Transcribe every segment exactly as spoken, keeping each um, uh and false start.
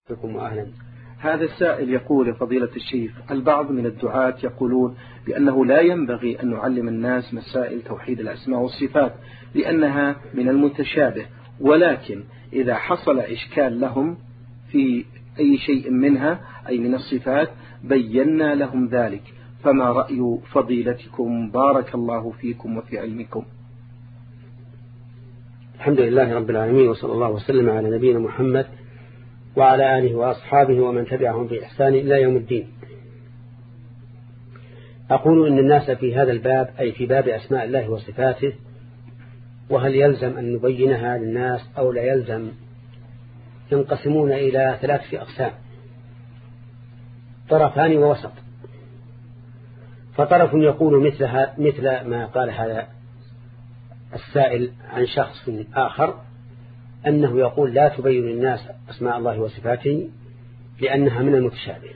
بكم وأهلا. هذا السائل يقول: فضيلة الشيخ، البعض من الدعاة يقولون بأنه لا ينبغي أن نعلم الناس مسائل توحيد الأسماء والصفات لأنها من المتشابه، ولكن إذا حصل إشكال لهم في أي شيء منها أي من الصفات بينا لهم ذلك، فما رأي فضيلتكم بارك الله فيكم وفي علمكم؟ الحمد لله رب العالمين، وصلى الله وسلم على نبينا محمد وعلى آله وأصحابه ومن تبعهم بإحسان إلى يوم الدين. أقول إن الناس في هذا الباب أي في باب أسماء الله وصفاته، وهل يلزم أن نبينها للناس أو لا يلزم، ينقسمون إلى ثلاثة أقسام: طرفان ووسط. فطرف يقول مثل, مثل ما قال هذا السائل عن شخص آخر، أنه يقول لا تبين للناس أسماء الله وصفاته لأنها من المتشابه،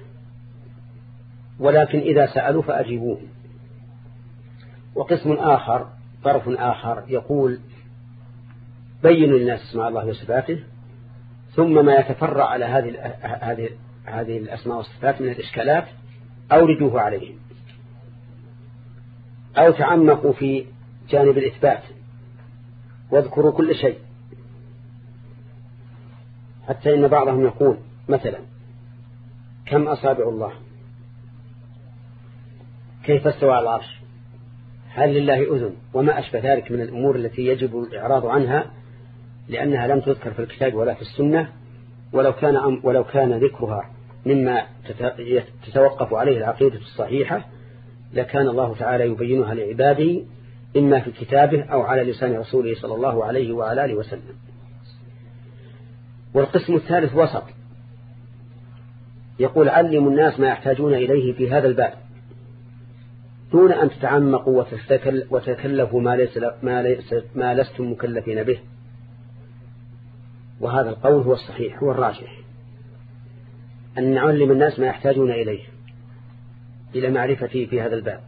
ولكن إذا سألوا فأجيبوهم. وقسم آخر طرف آخر يقول بينوا للناس أسماء الله وصفاته، ثم ما يتفرع على هذه هذه هذه الأسماء والصفات من الإشكالات أوردوه عليهم، أو تعمقوا في جانب الإثبات واذكروا كل شيء، حتى إن بعضهم يقول مثلا: كم أصابع الله؟ كيف استوى على العرش؟ هل لله أذن؟ وما أشبه ذلك من الأمور التي يجب الإعراض عنها لأنها لم تذكر في الكتاب ولا في السنة، ولو كان ولو كان ذكرها مما تتوقف عليه العقيدة الصحيحة لكان الله تعالى يبينها لعباده إما في كتابه أو على لسان رسوله صلى الله عليه وعلى آله وسلم. والقسم الثالث وسط، يقول علموا الناس ما يحتاجون إليه في هذا الباب دون أن تتعمقوا وتكلفوا ما, ليس ما, ليس ما لستم مكلفين به. وهذا القول هو الصحيح، هو الراجح، أن نعلم الناس ما يحتاجون إليه إلى معرفته في هذا الباب،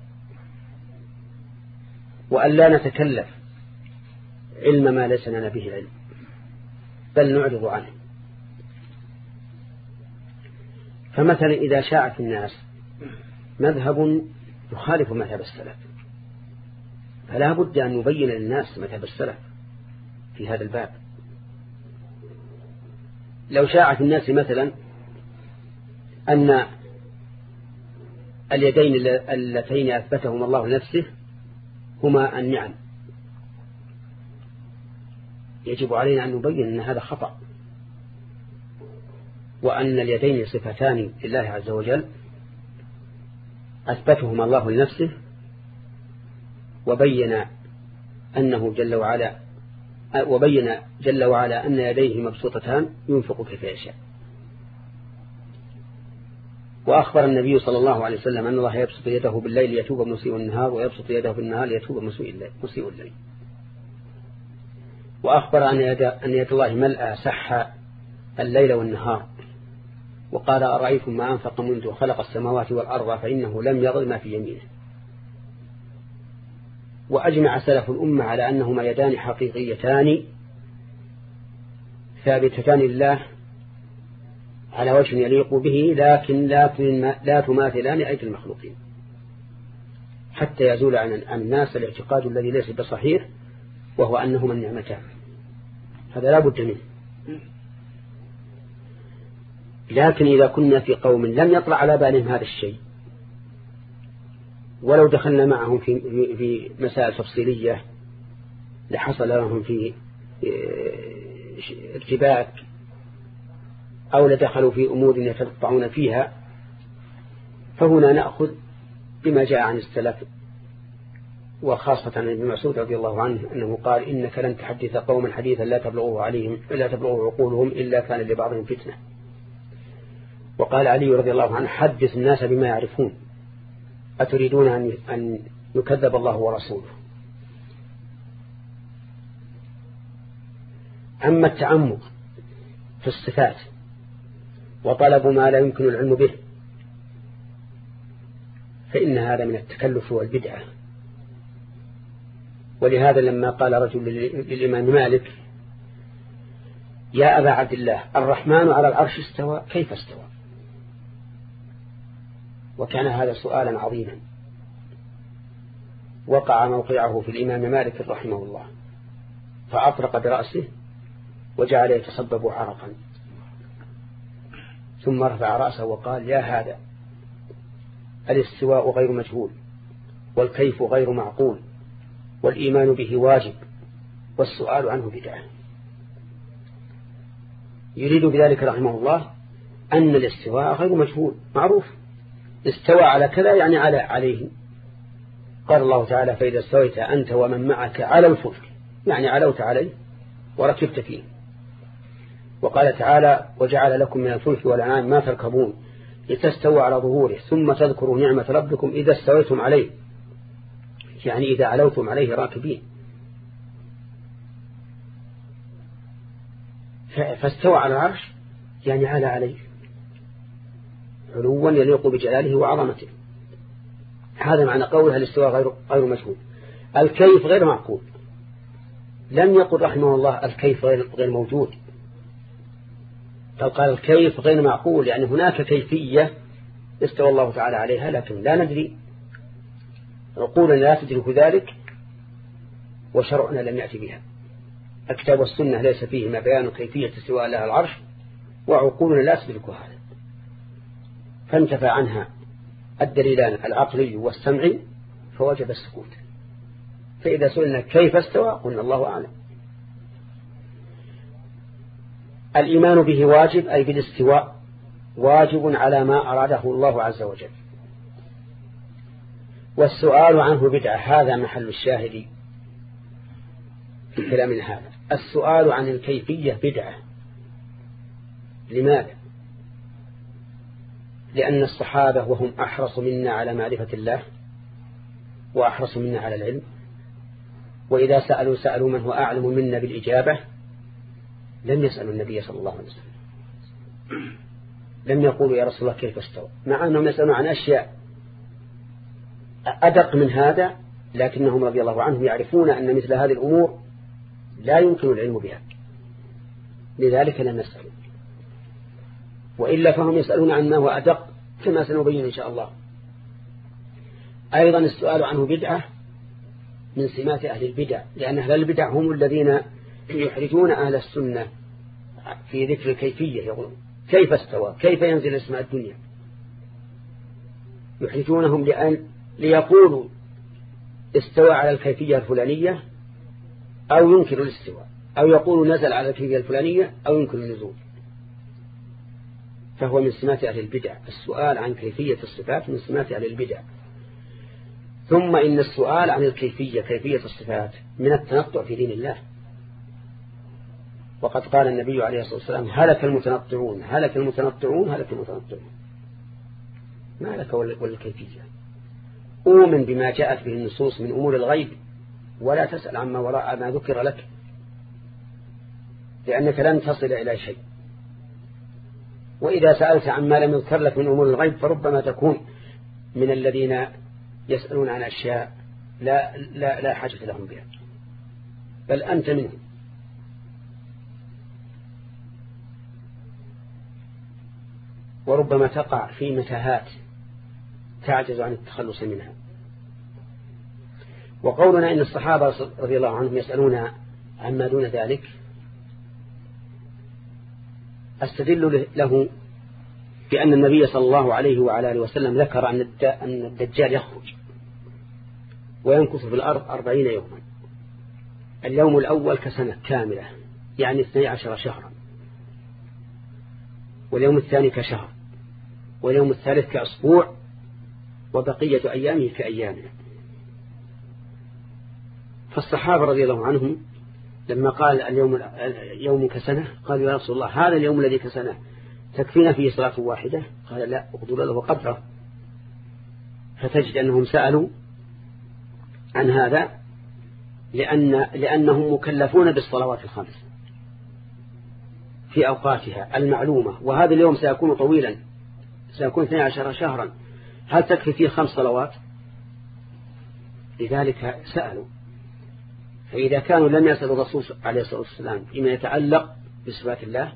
وأن لا نتكلف علم ما ليس لنا به علم، بل نعرض عنه. فمثلا إذا شاع في الناس مذهب يخالف مذهب السلف، فلا بد أن نبين للناس مذهب السلف في هذا الباب. لو شاع في الناس مثلا أن اليدين اللتين أثبتهما الله لنفسه هما النعم، يجب علينا أن نبين أن هذا خطأ، وأن اليدين صفتان لله عز وجل أثبتهما الله لنفسه، وبين أنه جل وعلا وبين جل وعلا أن يديه مبسوطتان ينفق كيف يشاء. وأخبر النبي صلى الله عليه وسلم أن الله يبسط يده بالليل ليتوب مسيء النهار، ويبسط يده بالنهار ليتوب مسيء الليل. وأخبر أن يد, أن يد الله ملأ سح الليل والنهار، وقال: أرأيتم ما أنفق منذ خلق السماوات والأرض فإنه لم يضل ما في يمينه. وأجمع سلف الأمة على أنهما يدان حقيقيتان ثابتتان لله على وجه يليق به، لكن لا, لا تماثلان أيدي المخلوقين، حتى يزول عن الناس الاعتقاد الذي ليس بصحيح، وهو أنهما النعمتان. هذا لا بد منه. لكن إذا كنا في قوم لم يطلع على بالهم هذا الشيء، ولو دخلنا معهم في, في مسائل تفصيلية لحصل لهم في ارتباك، أو لدخلوا في أمور يتقطعون فيها، فهنا نأخذ بما جاء عن السلف، وخاصة عن ابن مسعود رضي الله عنه أنه قال: إنك لن تحدث قوما حديثا لا تبلغه عليهم لا تبلغه عقولهم إلا كان لبعضهم فتنة. وقال علي رضي الله عنه: حدث الناس بما يعرفون، أتريدون أن يكذب الله ورسوله. أما التعمق في الصفات وطلب ما لا يمكن العلم به فإن هذا من التكلف والبدعة. ولهذا لما قال رجل للإمام مالك: يا أبا عبد الله الرحمن على العرش استوى كيف استوى؟ وكان هذا سؤالا عظيما وقع موقعه في الإمام مالك رحمه الله، فأطرق برأسه وجعل يتصبب عرقا، ثم رفع رأسه وقال: يا هذا الاستواء غير مجهول، والكيف غير معقول، والإيمان به واجب، والسؤال عنه بدعة. يريد بذلك رحمه الله أن الاستواء غير مجهول معروف، استوى على كذا يعني على عليه. قال الله تعالى: فإذا استويت أنت ومن معك على الفلك، يعني علوت عليه وركبت فيه. وقال تعالى: وجعل لكم من الفلك والأنعام ما تركبون لتستووا على ظهوره ثم تذكروا نعمة ربكم إذا استويتم عليه، يعني إذا علوتم عليه راكبين. فاستوى على العرش يعني على عليه علوا يليق بجلاله وعظمته. هذا معنى قولها الاستواء غير غير مجهول. الكيف غير معقول، لم يقل رحمه الله الكيف غير غير موجود، قال الكيف غير معقول، يعني هناك كيفية استوى الله تعالى عليها لكن لا ندري، عقولنا لا تدرك ذلك وشرعنا لم يأتي بها. الكتاب والسنة ليس فيهما بيان كيفية استواء الله العرش، وعقولنا لا تدرك هذا، فانتفى عنها الدليلان العقلي والسمعي فوجب السكوت. فإذا سئلنا كيف استوى قلنا الله أعلم. الإيمان به واجب، أي بالاستواء واجب على ما أراده الله عز وجل. والسؤال عنه بدعة، هذا محل الشاهد في كلامنا هذا. السؤال عن الكيفية بدعة. لماذا؟ لأن الصحابة وهم أحرص منا على معرفة الله وأحرص منا على العلم، وإذا سألوا سألوا من هو أعلم منا بالإجابة، لم يسألوا النبي صلى الله عليه وسلم، لم يقولوا يا رسول الله كيف استوى، مع أنهم يسألون عن أشياء أدق من هذا، لكنهم رضي الله عنهم يعرفون أن مثل هذه الأمور لا يمكن العلم بها، لذلك لم يسألوا. وإلا فهم يسألون عن ما هو أدق كما سنبين إن شاء الله. أيضا السؤال عنه بدعة من سمات أهل البدع، لأن أهل البدع هم الذين يحرجون أهل السنة في ذكر الكيفية، يقولون كيف استوى، كيف ينزل اسماء الدنيا، يحرجونهم لأن ليقولوا استوى على الكيفية الفلانية أو ينكر الاستواء، أو يقولوا نزل على الكيفية الفلانية أو ينكر النزول. فهو من سمات أهل البدع، السؤال عن كيفية الصفات من سمات أهل البدع. ثم إن السؤال عن الكيفية كيفية الصفات من التنطع في دين الله، وقد قال النبي عليه الصلاة والسلام: هلك المتنطعون هلك المتنطعون هلك المتنطعون. ما لك والكيفية؟ أؤمن بما جاءت به النصوص من أمور الغيب، ولا تسأل عما وراء ما ذكر لك، لأنك لن تصل إلى شيء. وإذا سألت عما لم يذكر لك من أمور الغيب فربما تكون من الذين يسألون عن أشياء لا, لا, لا حاجة لهم بها، بل أنت منهم. وربما تقع في متاهات تعجز عن التخلص منها. وقولنا إن الصحابة رضي الله عنهم يسألون عما دون ذلك أستدل له بأن النبي صلى الله عليه وعلى آله وسلم ذكر أن الدجال يخرج وينكث في الأرض أربعين يوما، اليوم الأول كسنة كاملة يعني اثني عشر شهرا، واليوم الثاني كشهر، واليوم الثالث كأسبوع، وبقية أيامه كأيامنا. فالصحابة رضي الله عنهم لما قال اليوم يوم كسنة قالوا يا رسول الله هذا اليوم الذي كسنة تكفينا فيه صلاة واحدة؟ قال لا، اقدر له قدره. فتجد أنهم سألوا عن هذا لأن لأنهم مكلفون بالصلوات الخمس في أوقاتها المعلومة، وهذا اليوم سيكون طويلا، سيكون اثني عشر شهرا، هل تكفي فيه خمس صلوات؟ لذلك سألوا. فإذا كانوا لم يسألوا الرسول عليه الصلاة والسلام فيما يتعلق بصفات الله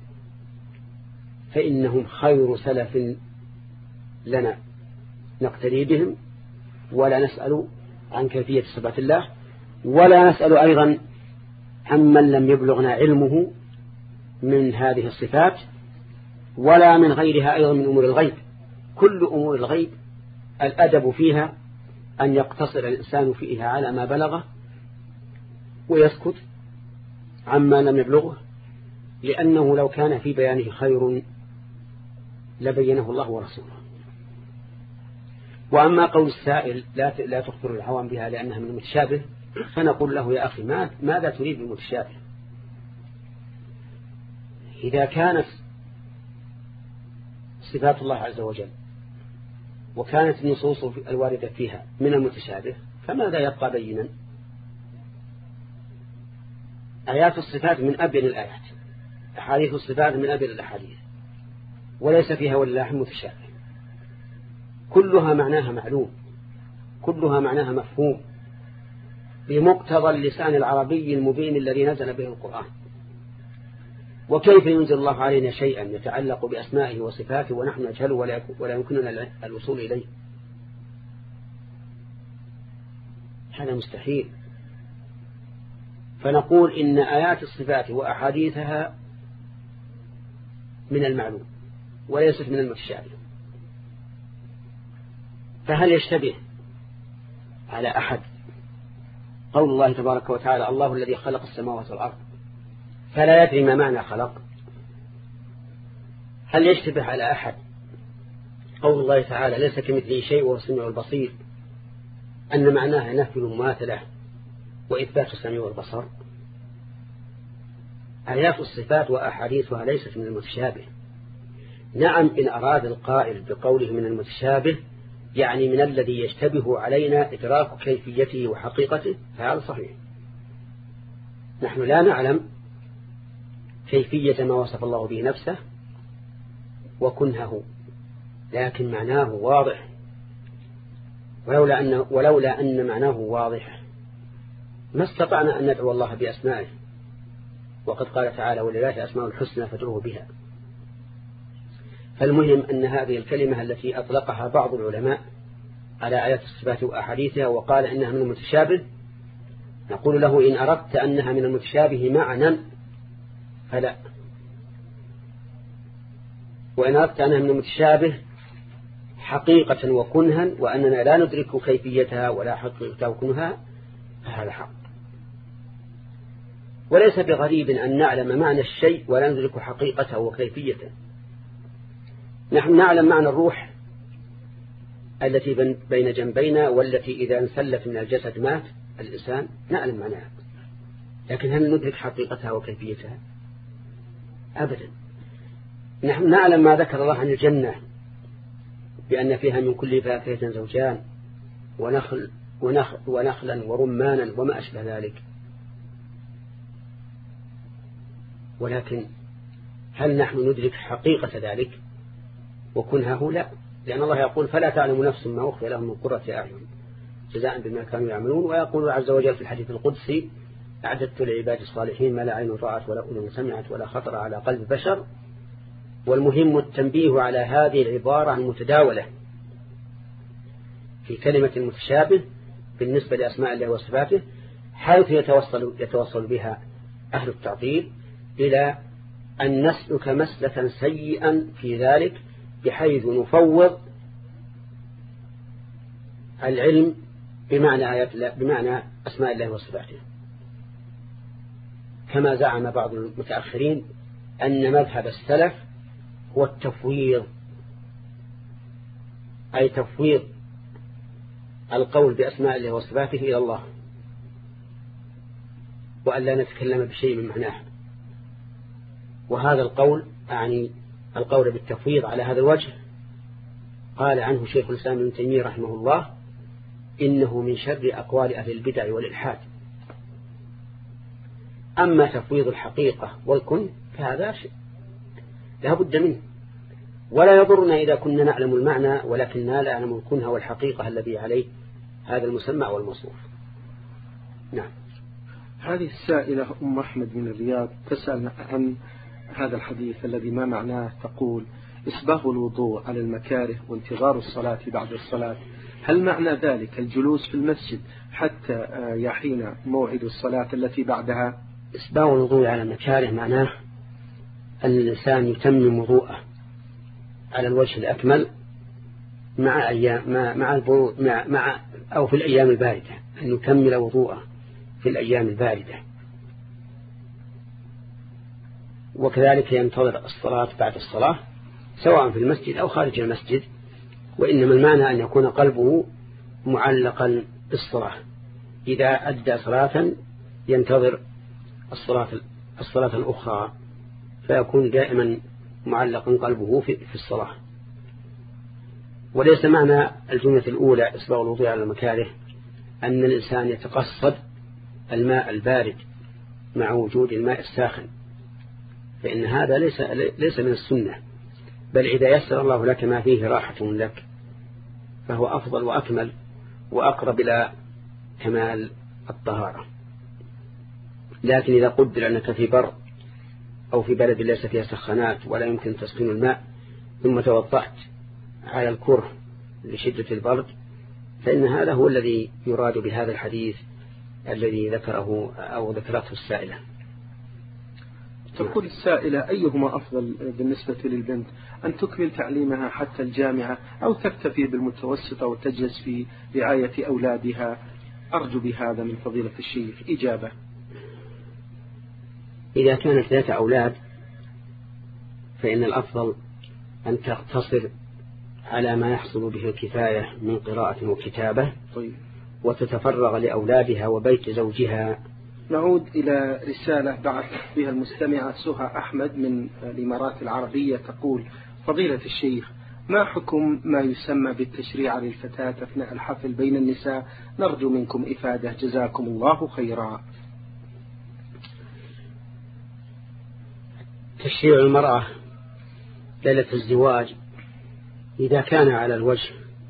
فإنهم خير سلف لنا نقتدي بهم، ولا نسأل عن كيفية صفات الله، ولا نسأل أيضا عمن لم يبلغنا علمه من هذه الصفات، ولا من غيرها أيضا من أمور الغيب. كل أمور الغيب الأدب فيها أن يقتصر الإنسان فيها على ما بلغه ويسكت عما لم يبلغه، لأنه لو كان في بيانه خير لبينه الله ورسوله. وأما قول السائل لا لا تخبر العوام بها لأنها من المتشابه، فنقول له يا أخي ماذا تريد بالمتشابه؟ إذا كانت صفات الله عز وجل وكانت النصوص الواردة فيها من المتشابه فماذا يبقى بينا؟ آيات الصفات من أبين الآيات، أحاديث الصفات من أبين الأحاديث، وليس فيها ولا متشابه، كلها معناها معلوم، كلها معناها مفهوم بمقتضى اللسان العربي المبين الذي نزل به القرآن. وكيف ينزل الله علينا شيئا يتعلق بأسمائه وصفاته ونحن نجهله ولا يمكننا الوصول إليه؟ هذا مستحيل. فنقول إن آيات الصفات وأحاديثها من المعلوم وليست من المتشابه. فهل يشتبه على أحد قول الله تبارك وتعالى الله الذي خلق السماوات والأرض فلا يدري ما معنى خلق؟ هل يشتبه على أحد قول الله تعالى ليس كمثله شيء وهو السميع البصير أن معناها نفي المماثلة وإثبات السميع والبصر؟ آيات الصفات وأحاديثها ليست من المتشابه. نعم إن أراد القائل بقوله من المتشابه يعني من الذي يشتبه علينا إدراك كيفيته وحقيقته، فهذا صحيح. نحن لا نعلم كيفية ما وصف الله به نفسه وكنهه، لكن معناه واضح، ولولا أن, ولولا أن معناه واضح ما استطعنا أن ندعو الله بأسمائه، وقد قال تعالى ولله أسماء الحسنى فادعوه بها. فالمهم أن هذه الكلمة التي أطلقها بعض العلماء على آيات الصفات وأحاديثها وقال إنها من المتشابه، نقول له إن أردت أنها من المتشابه معنى فلا، وإن أردت أنها من المتشابه حقيقة وكنها وأننا لا ندرك كيفيتها ولا حقيقتها وكنها فهذا حق. وليس بغريب أن نعلم معنى الشيء ولا ندرك حقيقته وكيفيته. نحن نعلم معنى الروح التي بين جنبينا والتي إذا انسلت من الجسد مات الإنسان، نعلم معناها، لكن هل ندرك حقيقتها وكيفيتها؟ أبدا. نحن نعلم ما ذكر الله عن الجنة بأن فيها من كل فاكهة زوجان ونخل ونخل ونخلا ورمانا وما أشبه ذلك، ولكن هل نحن ندرك حقيقة ذلك وكنهه؟ لا، لأن الله يقول فلا تعلم نفس ما أخفي لهم من قرة أعين جزاء بما كانوا يعملون. ويقول عز وجل في الحديث القدسي أعددت لعباد الصالحين ما لا عين رأت ولا أذن سمعت ولا خطر على قلب بشر. والمهم التنبيه على هذه العبارة المتداولة في كلمة المتشابه بالنسبة لأسماء الله وصفاته، حيث يتوصل, يتوصل بها أهل التعطيل إلى أن نسلك مسلكا سيئا في ذلك، بحيث نفوض العلم بمعنى آيات الله بمعنى أسماء الله وصفاته، كما زعم بعض المتأخرين أن مذهب السلف هو التفويض، أي تفويض القول بأسماء الله وصفاته إلى الله، وأن لا نتكلم بشيء من معناه. وهذا القول أعني القول بالتفويض على هذا الوجه قال عنه شيخ الإسلام ابن تيمية رحمه الله إنه من شر أقوال أهل البدع والإلحاد. أما تفويض الحقيقة والكن فهذا شيء لا بد منه، ولا يضرنا إذا كنا نعلم المعنى ولكننا لا نعلم الكنها والحقيقة الذي عليه هذا المسمى والموصوف. نعم. هذه السائلة أم أحمد من الرياض تسأل عن هذا الحديث الذي ما معناه، تقول: إسباغ الوضوء على المكاره وانتظار الصلاة بعد الصلاة، هل معنى ذلك الجلوس في المسجد حتى يحين موعد الصلاة التي بعدها؟ إسباغ الوضوء على المكاره معناه أن الإنسان يتمم وضوءه على الوجه الأكمل مع أيام مع مع البرود مع مع أو في الأيام الباردة، أن يكمل وضوءه في الأيام الباردة، وكذلك ينتظر الصلاة بعد الصلاة سواء في المسجد أو خارج المسجد، وإنما المعنى أن يكون قلبه معلقا بالصلاة، إذا أدى صلاة ينتظر الصلاة الصلاة الأخرى، فيكون دائما معلقا قلبه في الصلاة. وليس معنى الجملة الأولى إسباغ الوضوء على المكاره أن الإنسان يتقصد الماء البارد مع وجود الماء الساخن، فإن هذا ليس ليس من السنة، بل إذا يسر الله لك ما فيه راحة لك فهو أفضل وأكمل وأقرب إلى كمال الطهارة. لكن إذا قدر أنك في بر أو في بلد ليس فيها سخانات ولا يمكن تسخين الماء ثم توضأت على الكره لشدة البرد، فإن هذا هو الذي يراد بهذا الحديث الذي ذكره أو ذكرته السائلة. تقول السائلة: أيهما أفضل بالنسبة للبنت، أن تكمل تعليمها حتى الجامعة أو تكتفي بالمتوسطة وتجلس في رعاية أولادها؟ أرجو بهذا من فضيلة الشيخ إجابة. إذا كانت ذات أولاد فإن الأفضل أن تقتصر على ما يحصل به الكفاية من قراءة وكتابة، طيب. وتتفرغ لأولادها وبيت زوجها. نعود إلى رسالة بعث فيها المستمعة سهى أحمد من الإمارات العربية، تقول: فضيلة الشيخ، ما حكم ما يسمى بالتشريع للفتاة أثناء الحفل بين النساء؟ نرجو منكم إفادة، جزاكم الله خيرا. تشريع المرأة ليلة الزواج إذا كان على الوجه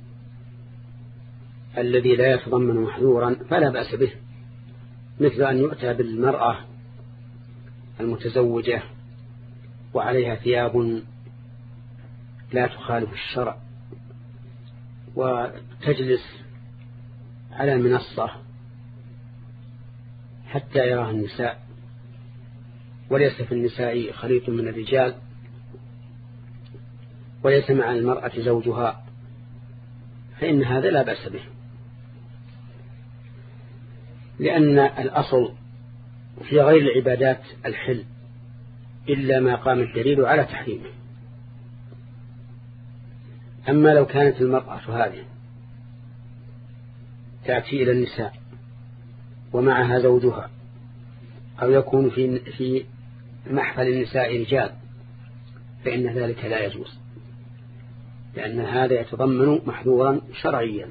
الذي لا يتضمن محذورا فلا بأس به، مثل أن يؤتى بالمرأة المتزوجة وعليها ثياب لا تخالف الشرع وتجلس على المنصة حتى يراها النساء، وليس في النساء خليط من الرجال، وليس مع المرأة زوجها، فإن هذا لا بأس به، لأن الأصل في غير العبادات الحل إلا ما قام الدليل على تحريمه. أما لو كانت المرأة هذه تأتي إلى النساء ومعها زوجها، أو يكون في في محفل النساء رجال، فإن ذلك لا يجوز، لأن هذا يتضمن محظورا شرعيا.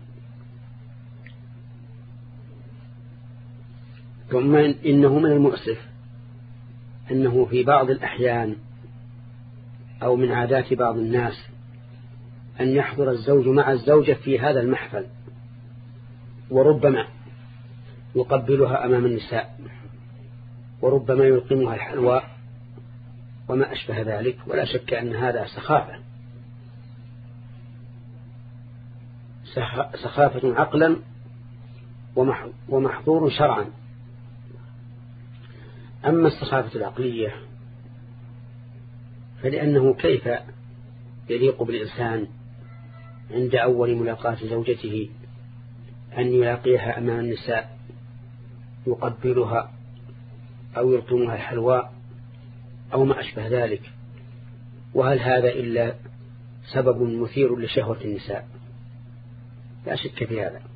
ثم إنه من المؤسف أنه في بعض الأحيان أو من عادات بعض الناس أن يحضر الزوج مع الزوجة في هذا المحفل، وربما يقبلها أمام النساء، وربما يلقمها الحلوى وما أشبه ذلك، ولا شك أن هذا سخافة سخافة عقلا ومحظور شرعا. أما السخافة العقلية فلأنه كيف يليق بالإنسان عند أول ملاقاة زوجته أن يلاقيها أمام النساء يقبلها أو يلقمها الحلوى أو ما أشبه ذلك؟ وهل هذا إلا سبب مثير لشهوة النساء؟ لا شك في هذا.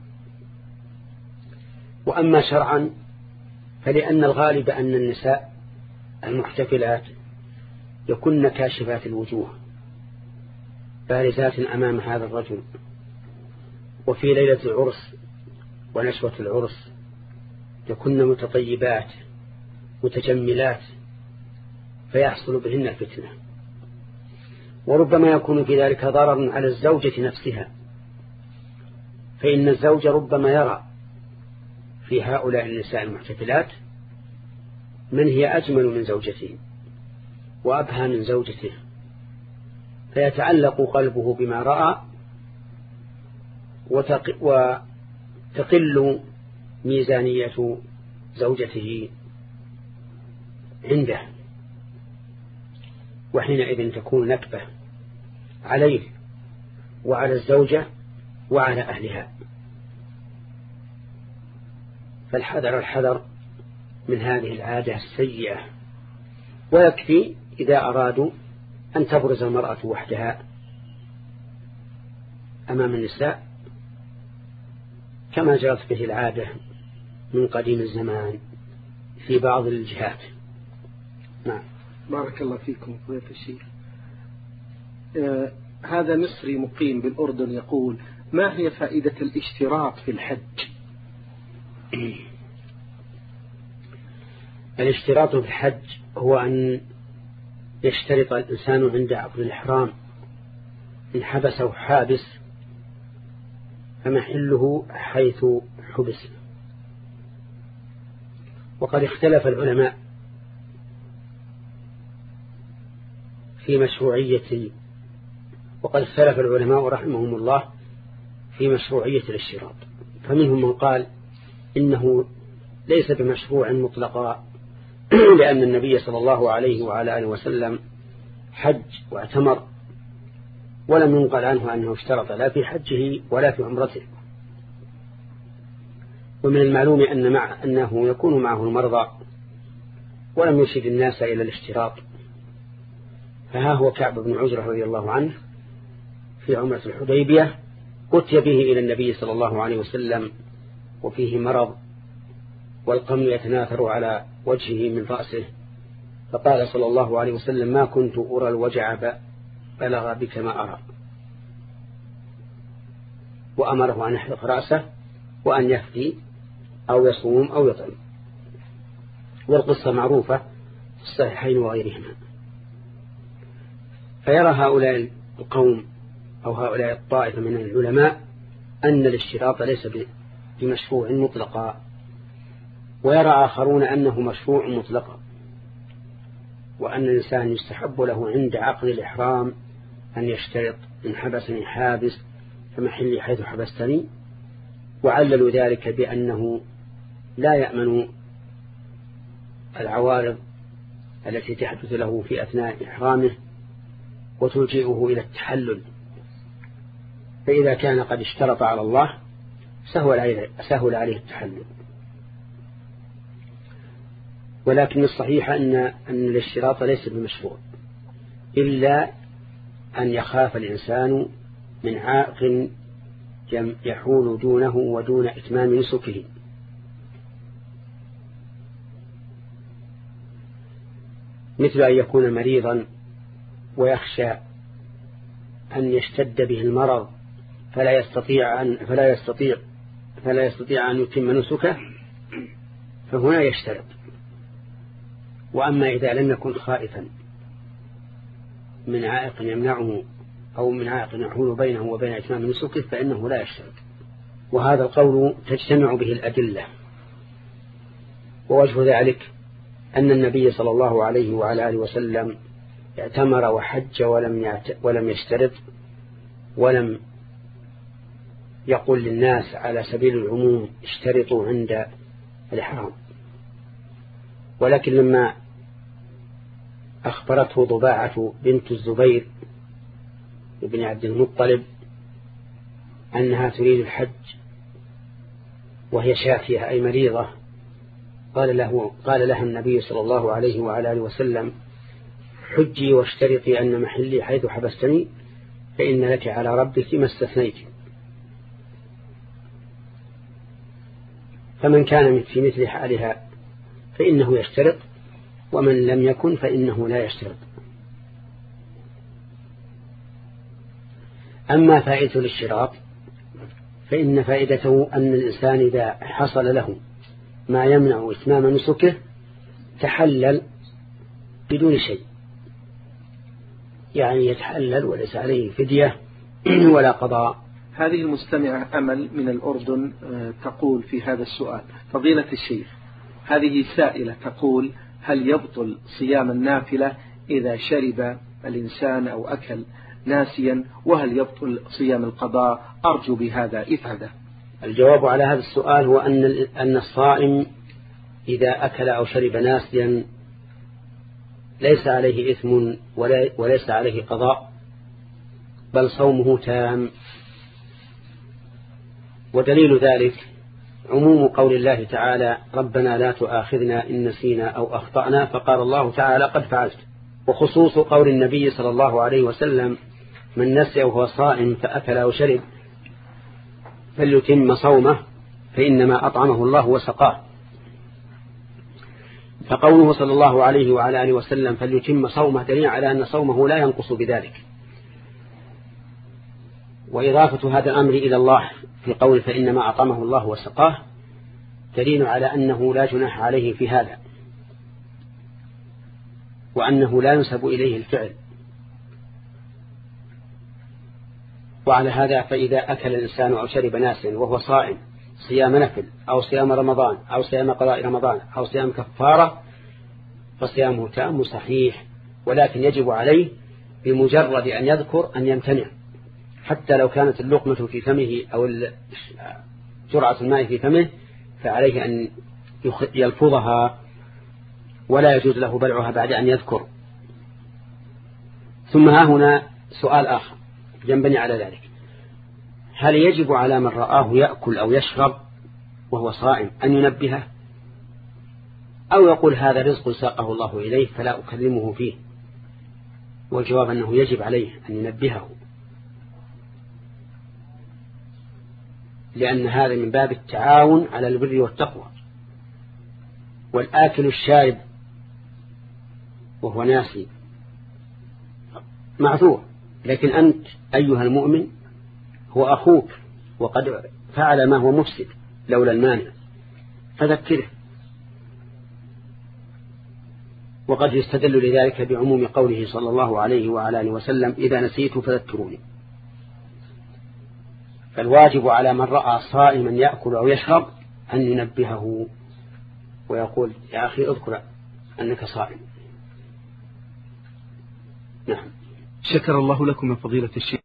وأما شرعا فلأن الغالب أن النساء المحتفلات يكن كاشفات الوجوه بارزات أمام هذا الرجل، وفي ليلة العرس ونشوة العرس يكن متطيبات متجملات فيحصل بهن الفتنة، وربما يكون في ذلك ضرر على الزوجة نفسها، فإن الزوج ربما يرى في هؤلاء النساء المحتفلات من هي أجمل من زوجته وأبهى من زوجته، فيتعلق قلبه بما رأى وتقل ميزانية زوجته عنده، وحينئذ تكون نكبة عليه وعلى الزوجة وعلى أهلها. فالحذر الحذر من هذه العادة السيئة. ويكفي إذا أرادوا أن تبرز المرأة وحدها أمام النساء كما جرت به العادة من قديم الزمان في بعض الجهات. نعم. بارك الله فيكم فضيلة الشيخ. آه هذا مصري مقيم بالأردن يقول: ما هي فائدة الاشتراط في الحج؟ الاشتراط في الحج هو أن يشترط الإنسان عند عقد الإحرام إن حبسه حابس فمحله حيث حبس. وقد اختلف العلماء في مشروعية وقد اختلف العلماء رحمهم الله في مشروعية الاشتراط، فمنهم من قال إنه ليس بمشروع مطلقا لأن النبي صلى الله عليه وعلى آله وسلم حج واعتمر ولم ينقل عنه أنه اشترط لا في حجه ولا في عمرته. ومن المعلوم أن مع أنه يكون معه المرضى ولم يرشد الناس إلى الاشتراط. فها هو كعب بن عجرة رضي الله عنه في عمرة الحديبية أتي به إلى النبي صلى الله عليه وسلم وفيه مرض والقمل يتناثر على وجهه من رأسه، فقال صلى الله عليه وسلم: ما كنت أرى الوجع بلغ بك ما أرى، وأمره أن يحلق رأسه وأن يفدي أو يصوم أو يطعم. والقصة معروفة في الصحيحين وغيرهما. فيرى هؤلاء القوم أو هؤلاء الطائفة من العلماء أن الاشتراط ليس بمشروع مطلقا، ويرى آخرون أنه مشروع مطلقا، وأن الإنسان يستحب له عند عقد الإحرام أن يشترط: إن حبسني حابس فمحلي حيث حبستني. وعللوا ذلك بأنه لا يأمن العوارض التي تحدث له في أثناء إحرامه وتلجئه إلى التحلل، فإذا كان قد اشترط على الله سهل عليه, سهل عليه التحلل. ولكن الصحيح أن, أن الاشتراط ليس بمشروع إلا أن يخاف الإنسان من عائق يحول دونه ودون إتمام نسكه. مثل أن يكون مريضا ويخشى أن يشتد به المرض فلا يستطيع أن فلا يستطيع فلا يستطيع أن يتم نسكه، فهنا يشترط. وأما إذا لم يكن خائفا من عائق يمنعه أو من عائق يحول بينه وبين إتمام نسكه فإنه لا يشترط. وهذا القول تجتمع به الأدلة. ووجه ذلك أن النبي صلى الله عليه وعلى آله وسلم اعتمر وحج ولم ولم يشترط ولم يقول للناس على سبيل العموم اشترطوا عند الإحرام. ولكن لما أخبرته ضباعة بنت الزبير ابن عبد المطلب أنها تريد الحج وهي شافية أي مريضة، قال له قال لها النبي صلى الله عليه وعلى آله وسلم: حجي واشترطي أن محلي حيث حبستني فإن لك على ربك ما استثنيت. فمن كان في مثل حالها فإنه يشترط، ومن لم يكن فإنه لا يشترط. أما فائدة الاشتراط فإن فائدته أن الإنسان إذا حصل له ما يمنع إتمام نسكه تحلل بدون شيء، يعني يتحلل وليس عليه فدية ولا قضاء. هذه المستمعة أمل من الأردن تقول في هذا السؤال: فضيلة الشيخ، هذه سائلة تقول: هل يبطل صيام النافلة إذا شرب الإنسان أو أكل ناسيا؟ وهل يبطل صيام القضاء؟ أرجو بهذا إفادة. الجواب على هذا السؤال هو أن أن الصائم إذا أكل أو شرب ناسيا ليس عليه إثم وليس عليه قضاء، بل صومه تام. ودليل ذلك عموم قول الله تعالى: ربنا لا تؤاخذنا إن نسينا أو أخطأنا، فقال الله تعالى: قد فعلت. وخصوص قول النبي صلى الله عليه وسلم: من نسي وهو صائم فأكل أو شرب فليتم صومه فإنما أطعمه الله وسقاه. فقوله صلى الله عليه وعلى آله وسلم فليتم صومه دليل على أن صومه لا ينقص بذلك. وإضافة هذا الأمر إلى الله في قول فإنما أطعمه الله وسقاه دليل على أنه لا جناح عليه في هذا، وأنه لا ينسب إليه الفعل. وعلى هذا فإذا أكل الإنسان أو شرب ناسيا وهو صائم صيام نفل أو صيام رمضان أو صيام قضاء رمضان أو صيام كفارة فصيامه تام صحيح، ولكن يجب عليه بمجرد أن يذكر أن يمتنع، حتى لو كانت اللقمة في فمه أو جرعة الماء في فمه فعليه أن يلفظها ولا يجوز له بلعها بعد أن يذكر. ثم ها هنا سؤال آخر ينبني على ذلك: هل يجب على من رآه يأكل أو يشرب وهو صائم أن ينبهه، أو يقول هذا رزق ساقه الله إليه فلا أكلمه فيه؟ والجواب أنه يجب عليه أن ينبهه، لأن هذا من باب التعاون على البر والتقوى. والآكل الشارب وهو ناسي معذور، لكن أنت أيها المؤمن هو أخوك وقد فعل ما هو مفسد لولا المانع فذكره. وقد يستدل لذلك بعموم قوله صلى الله عليه وعلى آله وسلم: إذا نسيت فذكروني. فالواجب على من رأى صائما يأكل أو يشرب أن ينبهه ويقول: يا أخي اذكر أنك صائم. نعم. شكر الله لكم من فضيلة الشيخ.